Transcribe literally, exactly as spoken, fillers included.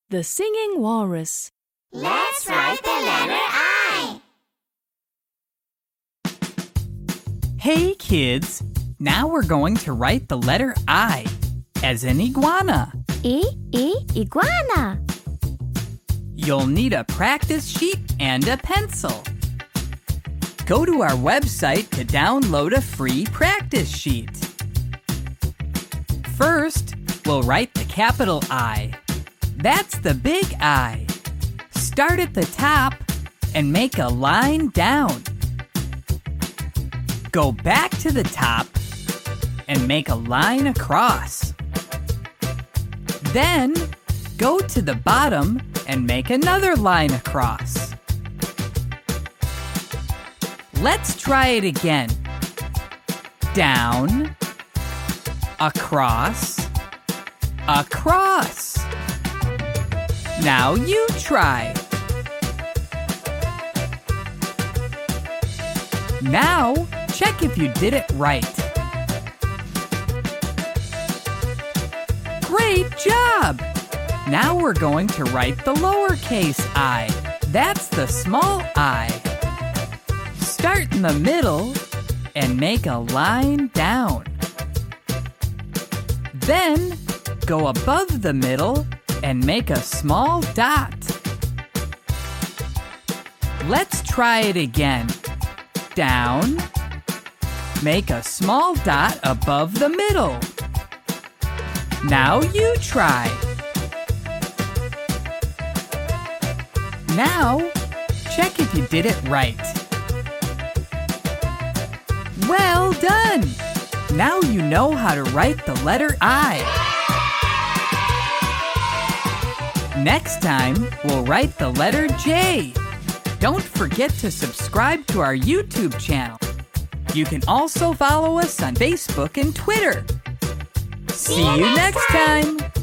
The Singing Walrus. Let's write the letter I. Hey kids, now we're going to write the letter I, as in iguana. I, I, iguana. You'll need a practice sheet and a pencil. Go to our website to download a free practice sheet. First, we'll write the capital I. That's the big I. Start at the top and make a line down. Go back to the top and make a line across. Then, go to the bottom and make another line across. Let's try it again. Down, across, across. Now you try. Now, check if you did it right. Great job! Now we're going to write the lowercase I. That's the small I. Start in the middle and make a line down. Then, go above the middle and make a small dot. Let's try it again. Down, make a small dot above the middle. Now you try. Now, check if you did it right. Well done! Now you know how to write the letter I. Next time, we'll write the letter J. Don't forget to subscribe to our YouTube channel. You can also follow us on Facebook and Twitter. See you next time!